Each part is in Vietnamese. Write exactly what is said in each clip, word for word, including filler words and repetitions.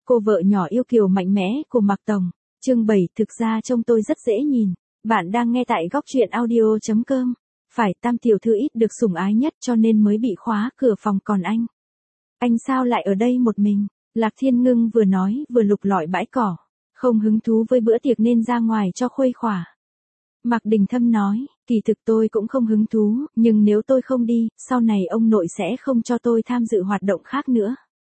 cô vợ nhỏ yêu kiều mạnh mẽ của Mạc Tổng. Chương bảy, thực ra trông tôi rất dễ nhìn. Bạn đang nghe tại góc truyện audio chấm com. Phải, Tam tiểu thư ít được sủng ái nhất cho nên mới bị khóa cửa phòng, còn anh. Anh sao lại ở đây một mình? Lạc Thiên Ngưng vừa nói vừa lục lọi bãi cỏ. Không hứng thú với bữa tiệc nên ra ngoài cho khuây khỏa. Mạc Đình Thâm nói, kỳ thực tôi cũng không hứng thú, nhưng nếu tôi không đi, sau này ông nội sẽ không cho tôi tham dự hoạt động khác nữa.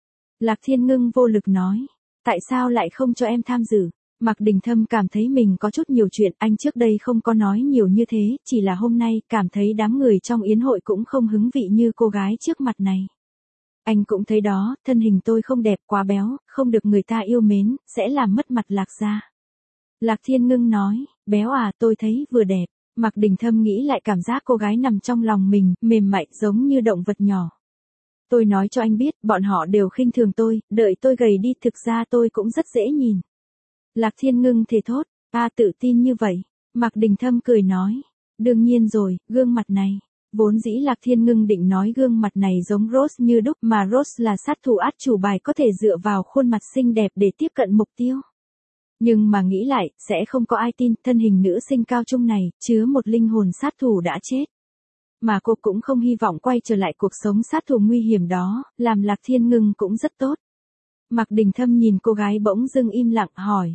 Lạc Thiên Ngưng vô lực nói, tại sao lại không cho em tham dự? Mạc Đình Thâm cảm thấy mình có chút nhiều chuyện, anh trước đây không có nói nhiều như thế, chỉ là hôm nay cảm thấy đám người trong yến hội cũng không hứng vị như cô gái trước mặt này. Anh cũng thấy đó, thân hình tôi không đẹp, quá béo, không được người ta yêu mến, sẽ làm mất mặt Lạc gia. Lạc Thiên Ngưng nói, béo à, tôi thấy vừa đẹp. Mạc Đình Thâm nghĩ lại cảm giác cô gái nằm trong lòng mình, mềm mại giống như động vật nhỏ. Tôi nói cho anh biết, bọn họ đều khinh thường tôi, đợi tôi gầy đi, thực ra tôi cũng rất dễ nhìn. Lạc Thiên Ngưng thề thốt, ta tự tin như vậy. Mạc Đình Thâm cười nói, đương nhiên rồi, gương mặt này. Vốn dĩ Lạc Thiên Ngưng định nói gương mặt này giống Rose như đúc, mà Rose là sát thủ át chủ bài có thể dựa vào khuôn mặt xinh đẹp để tiếp cận mục tiêu. Nhưng mà nghĩ lại, sẽ không có ai tin thân hình nữ sinh cao trung này, chứa một linh hồn sát thủ đã chết. Mà cô cũng không hy vọng quay trở lại cuộc sống sát thủ nguy hiểm đó, làm Lạc Thiên Ngưng cũng rất tốt. Mạc Đình Thâm nhìn cô gái bỗng dưng im lặng hỏi.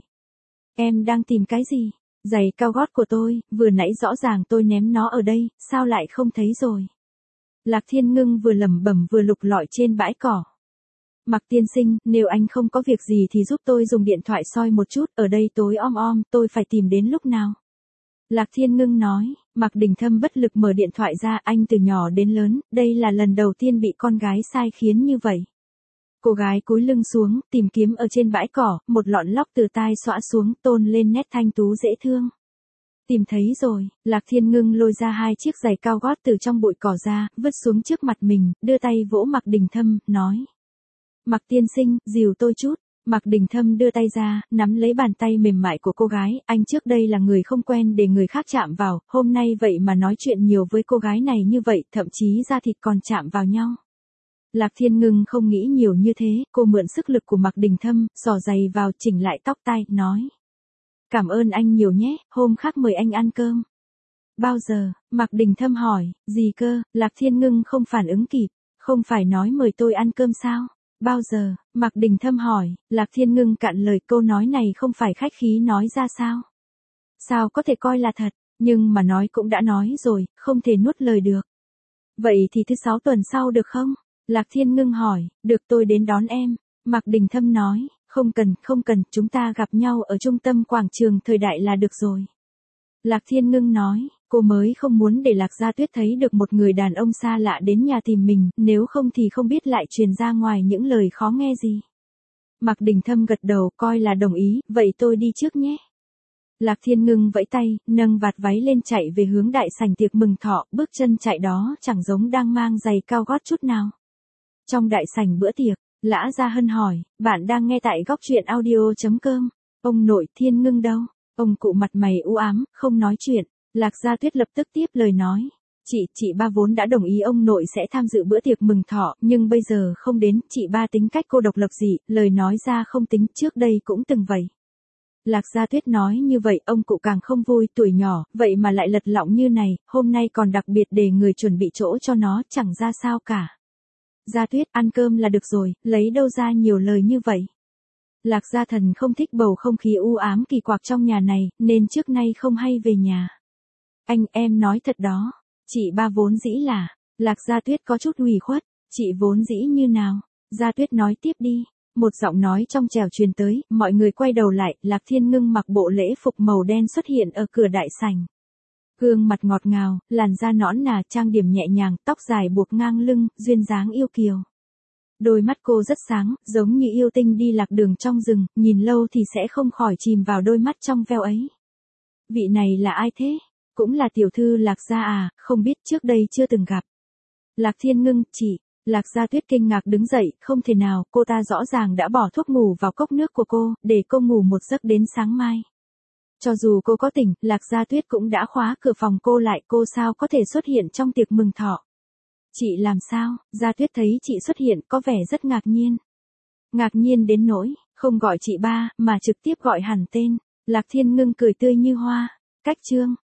Em đang tìm cái gì? Giày cao gót của tôi, vừa nãy rõ ràng tôi ném nó ở đây, sao lại không thấy rồi? Lạc Thiên Ngưng vừa lẩm bẩm vừa lục lọi trên bãi cỏ. Mạc tiên sinh, nếu anh không có việc gì thì giúp tôi dùng điện thoại soi một chút, ở đây tối om om, tôi phải tìm đến lúc nào? Lạc Thiên Ngưng nói, Mạc Đình Thâm bất lực mở điện thoại ra, anh từ nhỏ đến lớn, đây là lần đầu tiên bị con gái sai khiến như vậy. Cô gái cúi lưng xuống, tìm kiếm ở trên bãi cỏ, một lọn lóc từ tai xõa xuống, tôn lên nét thanh tú dễ thương. Tìm thấy rồi, Lạc Thiên Ngưng lôi ra hai chiếc giày cao gót từ trong bụi cỏ ra, vứt xuống trước mặt mình, đưa tay vỗ Mạc Đình Thâm, nói. Mạc tiên sinh, dìu tôi chút. Mạc Đình Thâm đưa tay ra, nắm lấy bàn tay mềm mại của cô gái, anh trước đây là người không quen để người khác chạm vào, hôm nay vậy mà nói chuyện nhiều với cô gái này như vậy, thậm chí da thịt còn chạm vào nhau. Lạc Thiên Ngưng không nghĩ nhiều như thế, cô mượn sức lực của Mạc Đình Thâm, xỏ giày vào, chỉnh lại tóc tai, nói. Cảm ơn anh nhiều nhé, hôm khác mời anh ăn cơm. Bao giờ? Mạc Đình Thâm hỏi, gì cơ? Lạc Thiên Ngưng không phản ứng kịp, không phải nói mời tôi ăn cơm sao? Bao giờ? Mạc Đình Thâm hỏi, Lạc Thiên Ngưng cạn lời, câu nói này không phải khách khí nói ra sao? Sao có thể coi là thật, nhưng mà nói cũng đã nói rồi, không thể nuốt lời được. Vậy thì thứ sáu tuần sau được không? Lạc Thiên Ngưng hỏi, được, tôi đến đón em. Mạc Đình Thâm nói, không cần, không cần, chúng ta gặp nhau ở trung tâm quảng trường Thời Đại là được rồi. Lạc Thiên Ngưng nói, cô mới không muốn để Lạc Gia Tuyết thấy được một người đàn ông xa lạ đến nhà tìm mình, nếu không thì không biết lại truyền ra ngoài những lời khó nghe gì. Mạc Đình Thâm gật đầu, coi là đồng ý, vậy tôi đi trước nhé. Lạc Thiên Ngưng vẫy tay, nâng vạt váy lên chạy về hướng đại sảnh tiệc mừng thọ, bước chân chạy đó chẳng giống đang mang giày cao gót chút nào. Trong đại sảnh bữa tiệc, Lã Gia Hân hỏi, bạn đang nghe tại góc truyện audio chấm com, ông nội Thiên Ngưng đâu? Ông cụ mặt mày u ám, không nói chuyện. Lạc Gia Tuyết lập tức tiếp lời nói, chị, chị ba vốn đã đồng ý ông nội sẽ tham dự bữa tiệc mừng thọ, nhưng bây giờ không đến, chị ba tính cách cô độc lập dị, lời nói ra không tính, trước đây cũng từng vậy. Lạc Gia Tuyết nói như vậy, ông cụ càng không vui, tuổi nhỏ, vậy mà lại lật lọng như này, hôm nay còn đặc biệt để người chuẩn bị chỗ cho nó, chẳng ra sao cả. Gia Tuyết, ăn cơm là được rồi, lấy đâu ra nhiều lời như vậy. Lạc Gia Thần không thích bầu không khí u ám kỳ quặc trong nhà này, nên trước nay không hay về nhà. Anh, em nói thật đó, chị ba vốn dĩ là, Lạc Gia Tuyết có chút ủy khuất, chị vốn dĩ như nào? Gia Tuyết nói tiếp đi. Một giọng nói trong trẻo truyền tới, mọi người quay đầu lại, Lạc Thiên Ngưng mặc bộ lễ phục màu đen xuất hiện ở cửa đại sảnh. Gương mặt ngọt ngào, làn da nõn nà, trang điểm nhẹ nhàng, tóc dài buộc ngang lưng, duyên dáng yêu kiều. Đôi mắt cô rất sáng, giống như yêu tinh đi lạc đường trong rừng, nhìn lâu thì sẽ không khỏi chìm vào đôi mắt trong veo ấy. Vị này là ai thế? Cũng là tiểu thư Lạc Gia à, không biết, trước đây chưa từng gặp. Lạc Thiên Ngưng, chị. Lạc Gia Tuyết kinh ngạc đứng dậy, không thể nào, cô ta rõ ràng đã bỏ thuốc ngủ vào cốc nước của cô, để cô ngủ một giấc đến sáng mai. Cho dù cô có tỉnh, Lạc Gia Tuyết cũng đã khóa cửa phòng cô lại, cô sao có thể xuất hiện trong tiệc mừng thọ. Chị làm sao? Gia Tuyết thấy chị xuất hiện, có vẻ rất ngạc nhiên. Ngạc nhiên đến nỗi, Không gọi chị ba, mà trực tiếp gọi hẳn tên. Lạc Thiên Ngưng cười tươi như hoa. Cách chương.